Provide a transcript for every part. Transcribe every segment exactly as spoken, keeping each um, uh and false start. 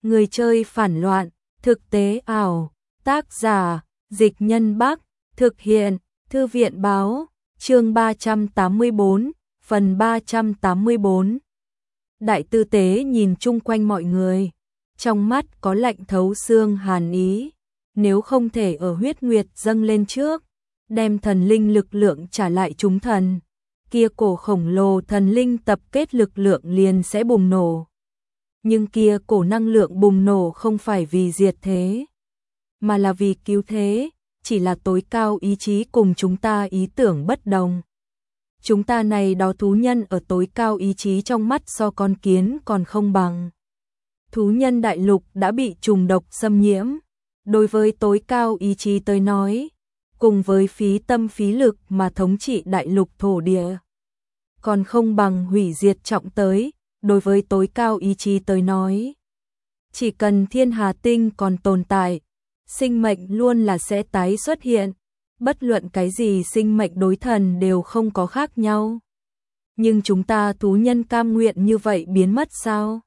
Người chơi phản loạn, thực tế ảo, tác giả, Dịch Nhân Bắc, thực hiện, Thư viện báo, chương ba trăm tám mươi bốn, phần ba trăm tám mươi bốn. Đại tư tế nhìn chung quanh mọi người, trong mắt có lạnh thấu xương hàn ý, nếu không thể ở huyết nguyệt dâng lên trước, đem thần linh lực lượng trả lại chúng thần, kia cổ khổng lồ thần linh tập kết lực lượng liền sẽ bùng nổ. Nhưng kia cổ năng lượng bùng nổ không phải vì diệt thế, mà là vì cứu thế, chỉ là tối cao ý chí cùng chúng ta ý tưởng bất đồng. Chúng ta này đó thú nhân ở tối cao ý chí trong mắt so con kiến còn không bằng. Thú nhân đại lục đã bị trùng độc xâm nhiễm, đối với tối cao ý chí tới nói, cùng với phí tâm phí lực mà thống trị đại lục thổ địa, còn không bằng hủy diệt trọng tới, đối với tối cao ý chí tới nói. Chỉ cần thiên hà tinh còn tồn tại, sinh mệnh luôn là sẽ tái xuất hiện, bất luận cái gì sinh mệnh đối thần đều không có khác nhau. Nhưng chúng ta thú nhân cam nguyện như vậy biến mất sao?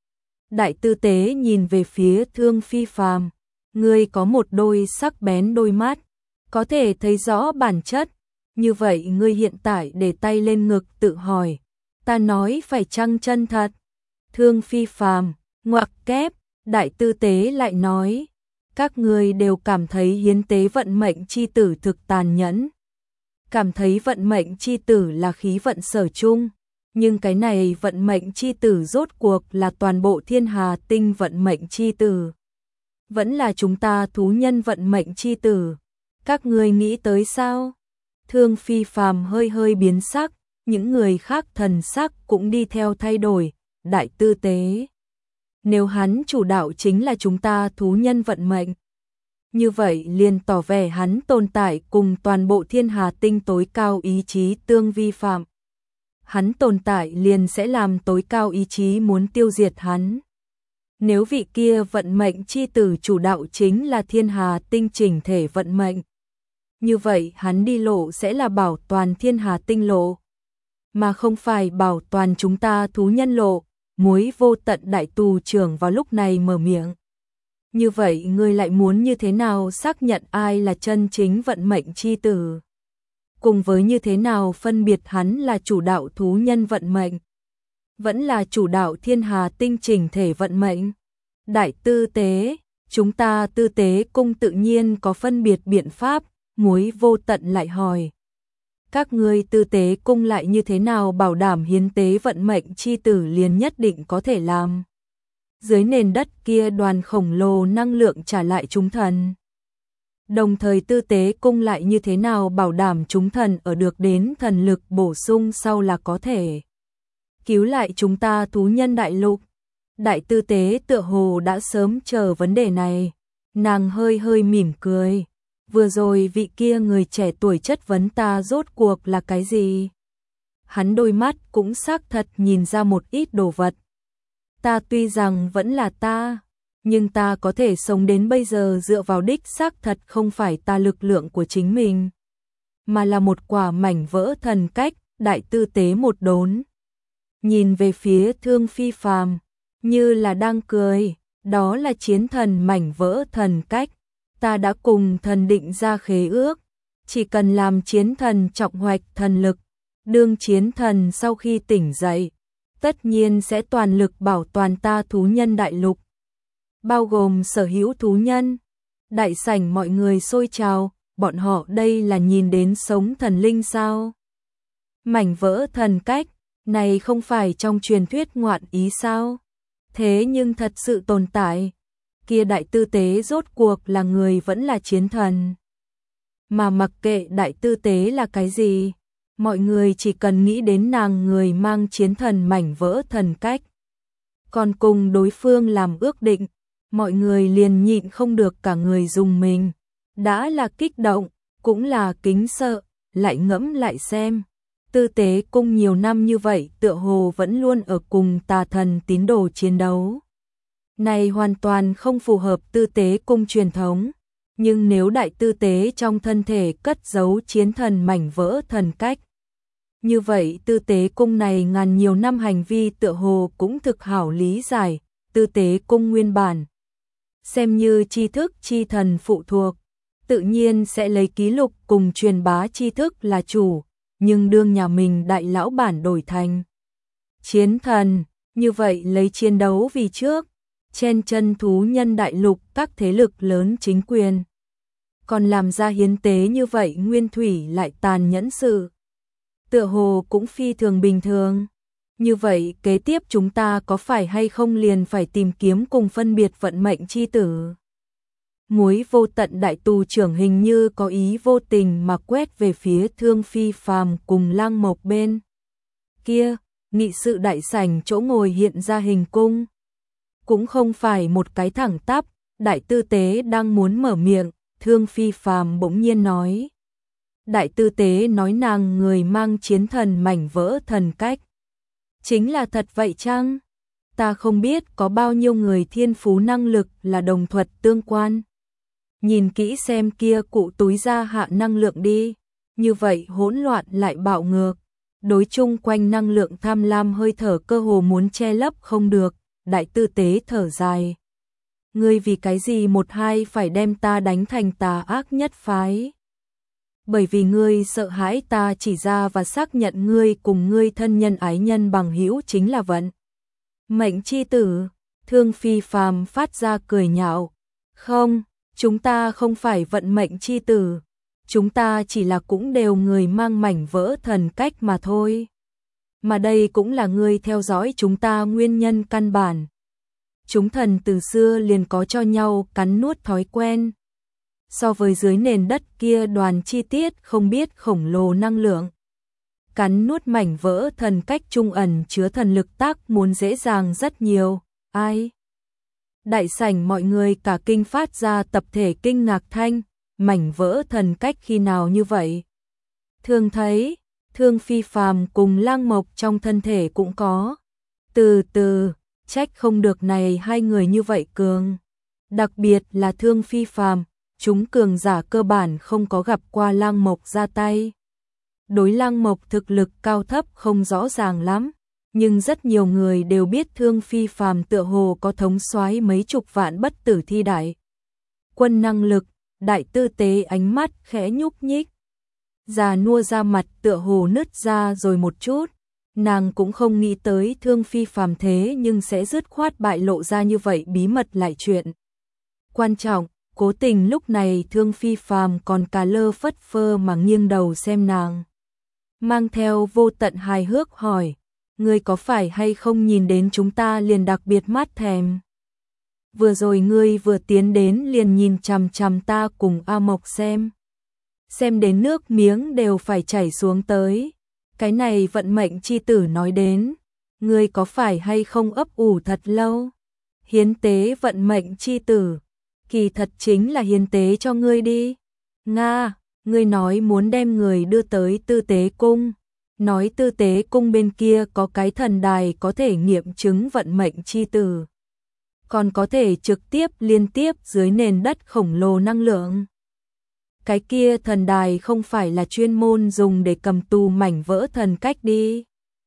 Đại tư tế nhìn về phía Thương Phi Phàm, ngươi có một đôi sắc bén đôi mắt, có thể thấy rõ bản chất, như vậy ngươi hiện tại để tay lên ngực tự hỏi, ta nói phải chăng chân thật? Thương Phi Phàm, ngoặc kép, đại tư tế lại nói, các ngươi đều cảm thấy hiến tế vận mệnh chi tử thực tàn nhẫn, cảm thấy vận mệnh chi tử là khí vận sở chung, nhưng cái này vận mệnh chi tử rốt cuộc là toàn bộ thiên hà tinh vận mệnh chi tử, vẫn là chúng ta thú nhân vận mệnh chi tử, các ngươi nghĩ tới sao? Thương Phi Phàm hơi hơi biến sắc, những người khác thần sắc cũng đi theo thay đổi. Đại tư tế, nếu hắn chủ đạo chính là chúng ta thú nhân vận mệnh, như vậy liền tỏ vẻ hắn tồn tại cùng toàn bộ thiên hà tinh tối cao ý chí tương vi phạm. Hắn tồn tại liền sẽ làm tối cao ý chí muốn tiêu diệt hắn. Nếu vị kia vận mệnh chi tử chủ đạo chính là thiên hà tinh chỉnh thể vận mệnh, như vậy hắn đi lộ sẽ là bảo toàn thiên hà tinh lộ, mà không phải bảo toàn chúng ta thú nhân lộ. Muối vô tận đại tù trưởng vào lúc này mở miệng. Như vậy ngươi lại muốn như thế nào xác nhận ai là chân chính vận mệnh chi tử? Cùng với như thế nào phân biệt hắn là chủ đạo thú nhân vận mệnh, vẫn là chủ đạo thiên hà tinh chỉnh thể vận mệnh? Đại tư tế, chúng ta tư tế cung tự nhiên có phân biệt biện pháp, muối vô tận lại hỏi. Các ngươi tư tế cung lại như thế nào bảo đảm hiến tế vận mệnh chi tử liền nhất định có thể làm? Dưới nền đất kia đoàn khổng lồ năng lượng trả lại chúng thần. Đồng thời tư tế cung lại như thế nào bảo đảm chúng thần ở được đến thần lực bổ sung sau là có thể cứu lại chúng ta thú nhân đại lục? Đại tư tế tựa hồ đã sớm chờ vấn đề này, nàng hơi hơi mỉm cười. Vừa rồi vị kia người trẻ tuổi chất vấn ta rốt cuộc là cái gì? Hắn đôi mắt cũng xác thật nhìn ra một ít đồ vật. Ta tuy rằng vẫn là ta, nhưng ta có thể sống đến bây giờ dựa vào đích xác thật không phải ta lực lượng của chính mình, mà là một quả mảnh vỡ thần cách. Đại tư tế một đốn, nhìn về phía Thương Phi Phàm, như là đang cười, đó là chiến thần mảnh vỡ thần cách. Ta đã cùng thần định ra khế ước, chỉ cần làm chiến thần trọng hoạch thần lực, đương chiến thần sau khi tỉnh dậy, tất nhiên sẽ toàn lực bảo toàn ta thú nhân đại lục, bao gồm sở hữu thú nhân. Đại sảnh mọi người xôi trào, bọn họ đây là nhìn đến sống thần linh sao? Mảnh vỡ thần cách, này không phải trong truyền thuyết ngoạn ý sao? Thế nhưng thật sự tồn tại. Kia đại tư tế rốt cuộc là người vẫn là chiến thần? Mà mặc kệ đại tư tế là cái gì, mọi người chỉ cần nghĩ đến nàng người mang chiến thần mảnh vỡ thần cách, còn cùng đối phương làm ước định, mọi người liền nhịn không được cả người dùng mình, đã là kích động, cũng là kính sợ, lại ngẫm lại xem. Tư tế cung nhiều năm như vậy tựa hồ vẫn luôn ở cùng tà thần tín đồ chiến đấu. Này hoàn toàn không phù hợp tư tế cung truyền thống, nhưng nếu đại tư tế trong thân thể cất giấu chiến thần mảnh vỡ thần cách, như vậy tư tế cung này ngàn nhiều năm hành vi tựa hồ cũng thực hảo lý giải, tư tế cung nguyên bản. Xem như tri thức chi thần phụ thuộc, tự nhiên sẽ lấy ký lục cùng truyền bá tri thức là chủ, nhưng đương nhà mình đại lão bản đổi thành chiến thần, như vậy lấy chiến đấu vì trước, chen chân thú nhân đại lục các thế lực lớn chính quyền. Còn làm ra hiến tế như vậy nguyên thủy lại tàn nhẫn sự. Tựa hồ cũng phi thường bình thường. Như vậy kế tiếp chúng ta có phải hay không liền phải tìm kiếm cùng phân biệt vận mệnh chi tử. Muối vô tận đại tù trưởng hình như có ý vô tình mà quét về phía Thương Phi Phàm cùng Lang Mộc bên kia, nghị sự đại sảnh chỗ ngồi hiện ra hình cung. Cũng không phải một cái thẳng tắp, đại tư tế đang muốn mở miệng, Thương Phi Phàm bỗng nhiên nói. Đại tư tế nói nàng người mang chiến thần mảnh vỡ thần cách. Chính là thật vậy chăng? Ta không biết có bao nhiêu người thiên phú năng lực là đồng thuật tương quan. Nhìn kỹ xem kia cụ túi ra hạ năng lượng đi. Như vậy hỗn loạn lại bạo ngược. Đối chung quanh năng lượng tham lam hơi thở cơ hồ muốn che lấp không được. Đại tư tế thở dài. Ngươi vì cái gì một hai phải đem ta đánh thành tà ác nhất phái? Bởi vì ngươi sợ hãi ta chỉ ra và xác nhận ngươi cùng ngươi thân nhân ái nhân bằng hữu chính là vận mệnh chi tử. Thương Phi Phàm phát ra cười nhạo. Không, chúng ta không phải vận mệnh chi tử. Chúng ta chỉ là cũng đều người mang mảnh vỡ thần cách mà thôi. Mà đây cũng là ngươi theo dõi chúng ta nguyên nhân căn bản. Chúng thần từ xưa liền có cho nhau cắn nuốt thói quen. So với dưới nền đất kia đoàn chi tiết không biết khổng lồ năng lượng. Cắn nuốt mảnh vỡ thần cách trung ẩn chứa thần lực tác muốn dễ dàng rất nhiều. Ai? Đại sảnh mọi người cả kinh phát ra tập thể kinh ngạc thanh. Mảnh vỡ thần cách khi nào như vậy? Thường thấy, Thương Phi Phàm cùng Lang Mộc trong thân thể cũng có. Từ từ, trách không được này hai người như vậy cường. Đặc biệt là Thương Phi Phàm, chúng cường giả cơ bản không có gặp qua Lang Mộc ra tay. Đối Lang Mộc thực lực cao thấp không rõ ràng lắm, nhưng rất nhiều người đều biết Thương Phi Phàm tựa hồ có thống soái mấy chục vạn bất tử thi đại quân năng lực. Đại tư tế ánh mắt khẽ nhúc nhích. Già nua ra mặt tựa hồ nứt ra rồi một chút. Nàng cũng không nghĩ tới Thương Phi Phàm thế nhưng sẽ dứt khoát bại lộ ra như vậy bí mật lại chuyện. Quan trọng, cố tình lúc này Thương Phi Phàm còn cà lơ phất phơ mà nghiêng đầu xem nàng. Mang theo vô tận hài hước hỏi, ngươi có phải hay không nhìn đến chúng ta liền đặc biệt mắt thèm? Vừa rồi ngươi vừa tiến đến liền nhìn chằm chằm ta cùng A Mộc xem. Xem đến nước miếng đều phải chảy xuống tới. Cái này vận mệnh chi tử nói đến. Ngươi có phải hay không ấp ủ thật lâu? Hiến tế vận mệnh chi tử. Kỳ thật chính là hiến tế cho ngươi đi. Nga, ngươi nói muốn đem người đưa tới tư tế cung. Nói tư tế cung bên kia có cái thần đài có thể nghiệm chứng vận mệnh chi tử. Còn có thể trực tiếp liên tiếp dưới nền đất khổng lồ năng lượng. Cái kia thần đài không phải là chuyên môn dùng để cầm tù mảnh vỡ thần cách đi.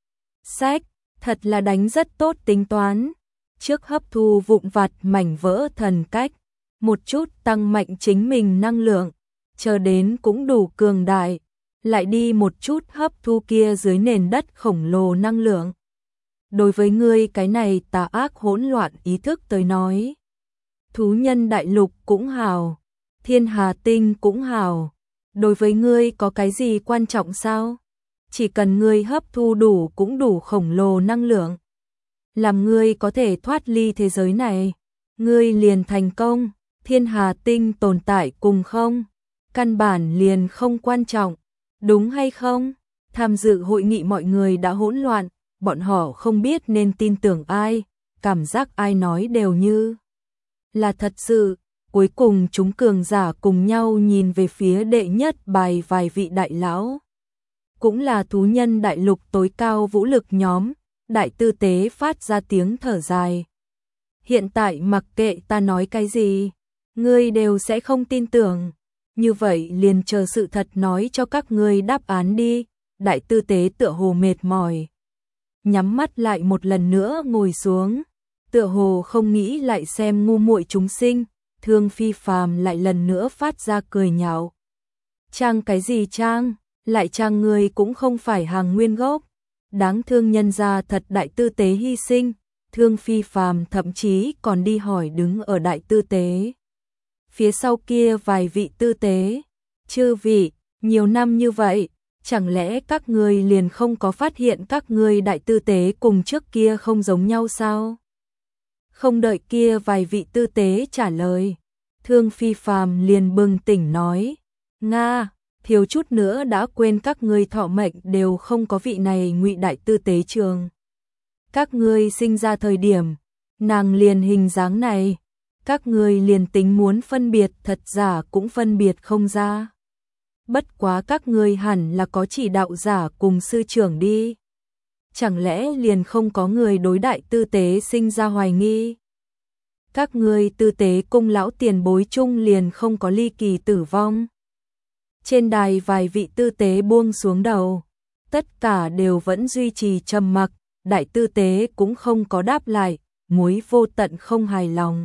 Sách, thật là đánh rất tốt tính toán. Trước hấp thu vụn vặt mảnh vỡ thần cách, một chút tăng mạnh chính mình năng lượng, chờ đến cũng đủ cường đại, lại đi một chút hấp thu kia dưới nền đất khổng lồ năng lượng. Đối với ngươi cái này tà ác hỗn loạn ý thức tới nói. Thú nhân đại lục cũng hào, thiên hà tinh cũng hào. Đối với ngươi có cái gì quan trọng sao? Chỉ cần ngươi hấp thu đủ cũng đủ khổng lồ năng lượng. Làm ngươi có thể thoát ly thế giới này. Ngươi liền thành công, thiên hà tinh tồn tại cùng không? Căn bản liền không quan trọng, đúng hay không? Tham dự hội nghị mọi người đã hỗn loạn. Bọn họ không biết nên tin tưởng ai, cảm giác ai nói đều như là thật sự. Cuối cùng chúng cường giả cùng nhau nhìn về phía đệ nhất bài vài vị đại lão. Cũng là thú nhân đại lục tối cao vũ lực nhóm, đại tư tế phát ra tiếng thở dài. Hiện tại mặc kệ ta nói cái gì, ngươi đều sẽ không tin tưởng. Như vậy liền chờ sự thật nói cho các ngươi đáp án đi. Đại tư tế tựa hồ mệt mỏi. Nhắm mắt lại một lần nữa ngồi xuống. tựa hồ không nghĩ lại xem ngu muội chúng sinh, Thương Phi Phàm lại lần nữa phát ra cười nhạo. Trang cái gì trang, lại trang người cũng không phải hàng nguyên gốc, đáng thương nhân gia thật đại tư tế hy sinh, Thương Phi Phàm thậm chí còn đi hỏi đứng ở đại tư tế phía sau kia vài vị tư tế, chư vị, nhiều năm như vậy, chẳng lẽ các ngươi liền không có phát hiện các ngươi đại tư tế cùng trước kia không giống nhau sao? Không đợi kia vài vị tư tế trả lời, Thương Phi Phàm liền bừng tỉnh nói, Nga, thiếu chút nữa đã quên các ngươi thọ mệnh đều không có vị này Ngụy đại tư tế trường. Các ngươi sinh ra thời điểm, nàng liền hình dáng này, các ngươi liền tính muốn phân biệt thật giả cũng phân biệt không ra. Bất quá các ngươi hẳn là có chỉ đạo giả cùng sư trưởng đi. Chẳng lẽ liền không có người đối đại tư tế sinh ra hoài nghi? Các ngươi tư tế cung lão tiền bối chung liền không có ly kỳ tử vong. Trên đài vài vị tư tế buông xuống đầu, tất cả đều vẫn duy trì trầm mặc, đại tư tế cũng không có đáp lại, Muối Vô Tận không hài lòng.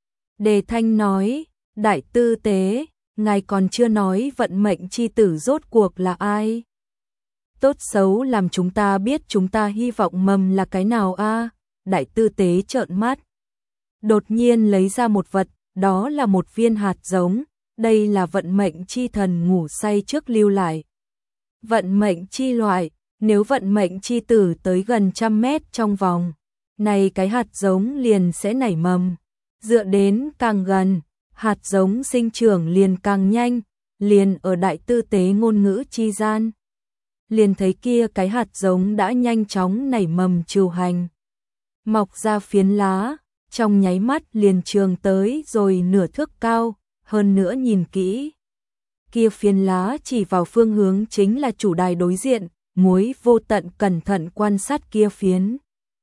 Đề Thanh nói, đại tư tế, ngài còn chưa nói vận mệnh chi tử rốt cuộc là ai? Tốt xấu làm chúng ta biết chúng ta hy vọng mầm là cái nào a? Đại tư tế trợn mắt. Đột nhiên lấy ra một vật, đó là một viên hạt giống, đây là vận mệnh chi thần ngủ say trước lưu lại. Vận mệnh chi loại, nếu vận mệnh chi tử tới gần trăm mét trong vòng, này cái hạt giống liền sẽ nảy mầm. Dựa đến càng gần, hạt giống sinh trưởng liền càng nhanh, liền ở đại tư tế ngôn ngữ chi gian. Liền thấy kia cái hạt giống đã nhanh chóng nảy mầm trù hành. Mọc ra phiến lá, trong nháy mắt liền trường tới rồi nửa thước cao, hơn nữa nhìn kỹ. Kia phiến lá chỉ vào phương hướng chính là chủ đài đối diện, Muối Vô Tận cẩn thận quan sát kia phiến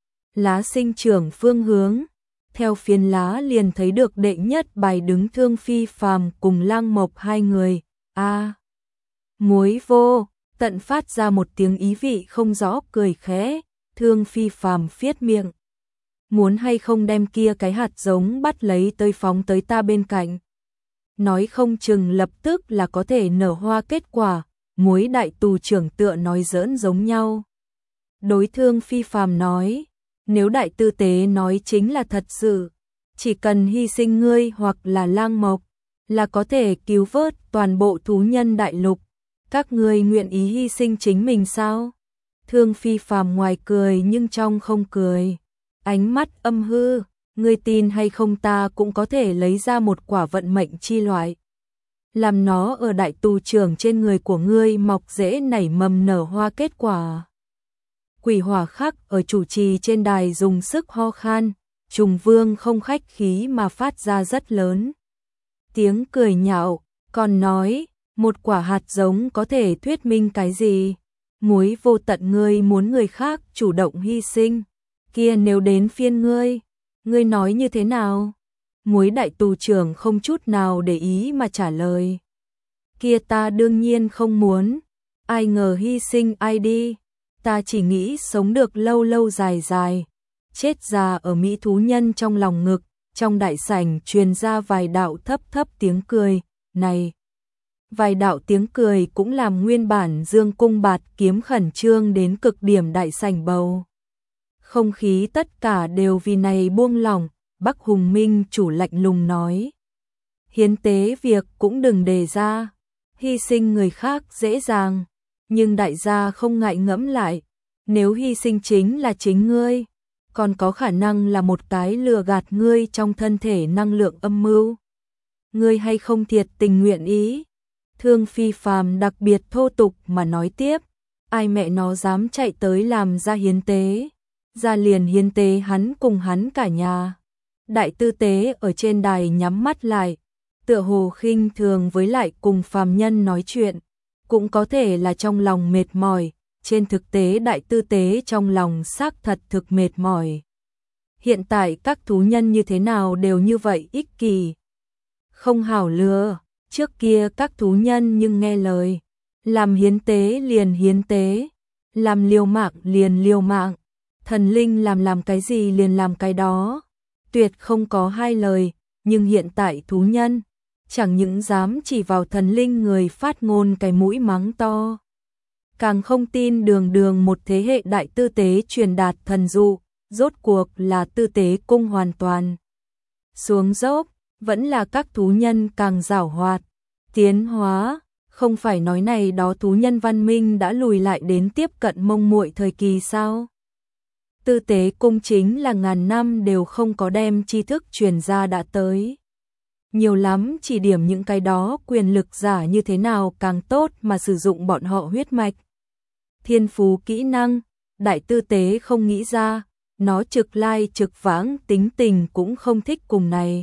lá sinh trưởng phương hướng. Theo phiến lá liền thấy được đệ nhất bài đứng Thương Phi Phàm cùng Lang Mộc hai người. A, à, Muối Vô Tận phát ra một tiếng ý vị không rõ cười khẽ, Thương Phi Phàm phiết miệng. Muốn hay không đem kia cái hạt giống bắt lấy tới phóng tới ta bên cạnh. Nói không chừng lập tức là có thể nở hoa kết quả, Muối đại tù trưởng tựa nói giỡn giống nhau. Đối Thương Phi Phàm nói, nếu đại tư tế nói chính là thật sự, chỉ cần hy sinh ngươi hoặc là Lang Mộc, là có thể cứu vớt toàn bộ thú nhân đại lục. Các ngươi nguyện ý hy sinh chính mình sao? Thương Phi Phàm ngoài cười nhưng trong không cười. Ánh mắt âm hư, ngươi tin hay không ta cũng có thể lấy ra một quả vận mệnh chi loại. Làm nó ở đại tù trưởng trên người của ngươi mọc rễ nảy mầm nở hoa kết quả. Quỷ Hỏa Khắc ở chủ trì trên đài dùng sức ho khan, Trùng Vương không khách khí mà phát ra rất lớn. Tiếng cười nhạo, còn nói, một quả hạt giống có thể thuyết minh cái gì? Muối Vô Tận ngươi muốn người khác chủ động hy sinh, kia nếu đến phiên ngươi, ngươi nói như thế nào? Muối đại tù trưởng không chút nào để ý mà trả lời. Kia ta đương nhiên không muốn, ai ngờ hy sinh ai đi, ta chỉ nghĩ sống được lâu lâu dài dài, chết già ở mỹ thú nhân trong lòng ngực. Trong đại sảnh truyền ra vài đạo thấp thấp tiếng cười, này. Vài đạo tiếng cười cũng làm nguyên bản Dương Cung Bạt Kiếm khẩn trương đến cực điểm đại sảnh bầu. Không khí tất cả đều vì này buông lỏng, Bắc Hùng Minh chủ lạnh lùng nói. Hiến tế việc cũng đừng đề ra, hy sinh người khác dễ dàng, nhưng đại gia không ngại ngẫm lại, nếu hy sinh chính là chính ngươi, còn có khả năng là một cái lừa gạt ngươi trong thân thể năng lượng âm mưu. Ngươi hay không thiệt tình nguyện ý? Thương Phi Phàm đặc biệt thô tục mà nói tiếp, ai mẹ nó dám chạy tới làm ra hiến tế, ra liền hiến tế hắn cùng hắn cả nhà. Đại tư tế ở trên đài nhắm mắt lại, tựa hồ khinh thường với lại cùng phàm nhân nói chuyện, cũng có thể là trong lòng mệt mỏi, trên thực tế đại tư tế trong lòng xác thật thực mệt mỏi. Hiện tại các thú nhân như thế nào đều như vậy ích kỷ, không hảo lừa. Trước kia các thú nhân nhưng nghe lời, làm hiến tế liền hiến tế, làm liều mạng liền liều mạng, thần linh làm làm cái gì liền làm cái đó, tuyệt không có hai lời, nhưng hiện tại thú nhân chẳng những dám chỉ vào thần linh người phát ngôn cái mũi mắng to, càng không tin đường đường một thế hệ đại tư tế truyền đạt thần dụ, rốt cuộc là tư tế cung hoàn toàn xuống dốc, vẫn là các thú nhân càng giảo hoạt, tiến hóa, không phải nói này đó thú nhân văn minh đã lùi lại đến tiếp cận mông muội thời kỳ sao? Tư tế cung chính là ngàn năm đều không có đem tri thức truyền ra đã tới. Nhiều lắm chỉ điểm những cái đó quyền lực giả như thế nào càng tốt mà sử dụng bọn họ huyết mạch. Thiên phú kỹ năng, đại tư tế không nghĩ ra, nó trực lai trực vãng tính tình cũng không thích cùng này.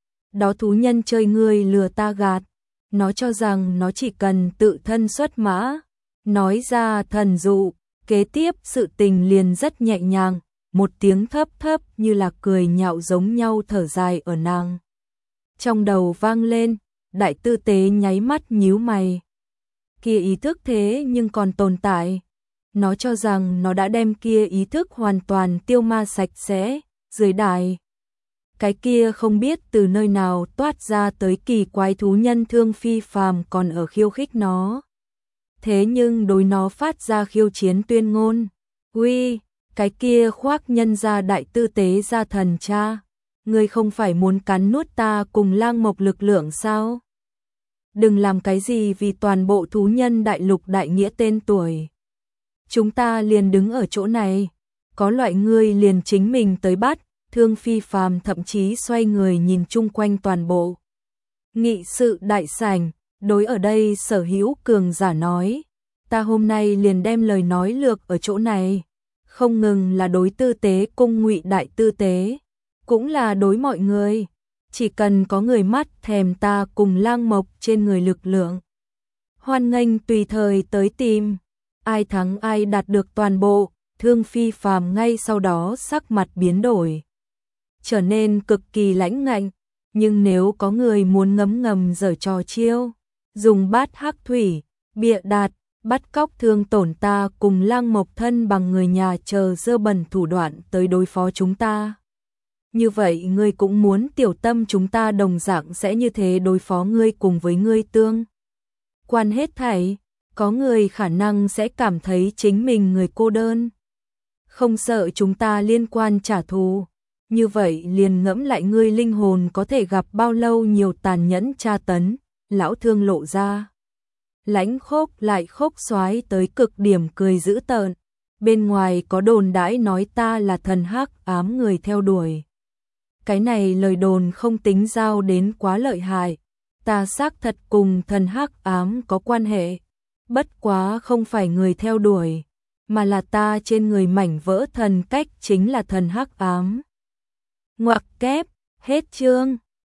Đó thú nhân chơi ngươi lừa ta gạt, nó cho rằng nó chỉ cần tự thân xuất mã, nói ra thần dụ, kế tiếp sự tình liền rất nhẹ nhàng, một tiếng thấp thấp như là cười nhạo giống nhau thở dài ở nàng. Trong đầu vang lên, đại tư tế nháy mắt nhíu mày. Kia ý thức thế nhưng còn tồn tại. Nó cho rằng nó đã đem kia ý thức hoàn toàn tiêu ma sạch sẽ, dưới đài. Cái kia không biết từ nơi nào toát ra tới kỳ quái thú nhân thương phi phàm còn ở khiêu khích nó. Thế nhưng đối nó phát ra khiêu chiến tuyên ngôn. Uy, cái kia khoác nhân ra đại tư tế ra thần cha. Ngươi không phải muốn cắn nuốt ta cùng lang mộc lực lượng sao? Đừng làm cái gì vì toàn bộ thú nhân đại lục đại nghĩa tên tuổi. Chúng ta liền đứng ở chỗ này, có loại ngươi liền chính mình tới bắt, thương phi phàm thậm chí xoay người nhìn chung quanh toàn bộ. Nghị sự đại sảnh, đối ở đây sở hữu cường giả nói, ta hôm nay liền đem lời nói lược ở chỗ này, không ngừng là đối tư tế cung ngụy đại tư tế, cũng là đối mọi người, chỉ cần có người mắt thèm ta cùng lang mộc trên người lực lượng. Hoan nghênh tùy thời tới tìm, ai thắng ai đạt được toàn bộ, thương phi phàm ngay sau đó sắc mặt biến đổi. Trở nên cực kỳ lãnh ngạnh, nhưng nếu có người muốn ngấm ngầm giở trò chiêu, dùng bát hắc thủy, bịa đặt, bắt cóc thương tổn ta cùng lang mộc thân bằng người nhà chờ dơ bẩn thủ đoạn tới đối phó chúng ta. Như vậy ngươi cũng muốn tiểu tâm chúng ta đồng dạng sẽ như thế đối phó ngươi cùng với ngươi tương. Quan hết thảy, có người khả năng sẽ cảm thấy chính mình người cô đơn. Không sợ chúng ta liên quan trả thù. Như vậy liền ngẫm lại ngươi linh hồn có thể gặp bao lâu nhiều tàn nhẫn tra tấn, lão thương lộ ra. Lãnh khốc lại khốc xoái tới cực điểm cười dữ tợn. Bên ngoài có đồn đãi nói ta là thần hắc ám người theo đuổi. Cái này lời đồn không tính giao đến quá lợi hại. Ta xác thật cùng thần hắc ám có quan hệ. Bất quá không phải người theo đuổi, mà là ta trên người mảnh vỡ thần cách chính là thần hắc ám. Ngoặc kép, hết chương.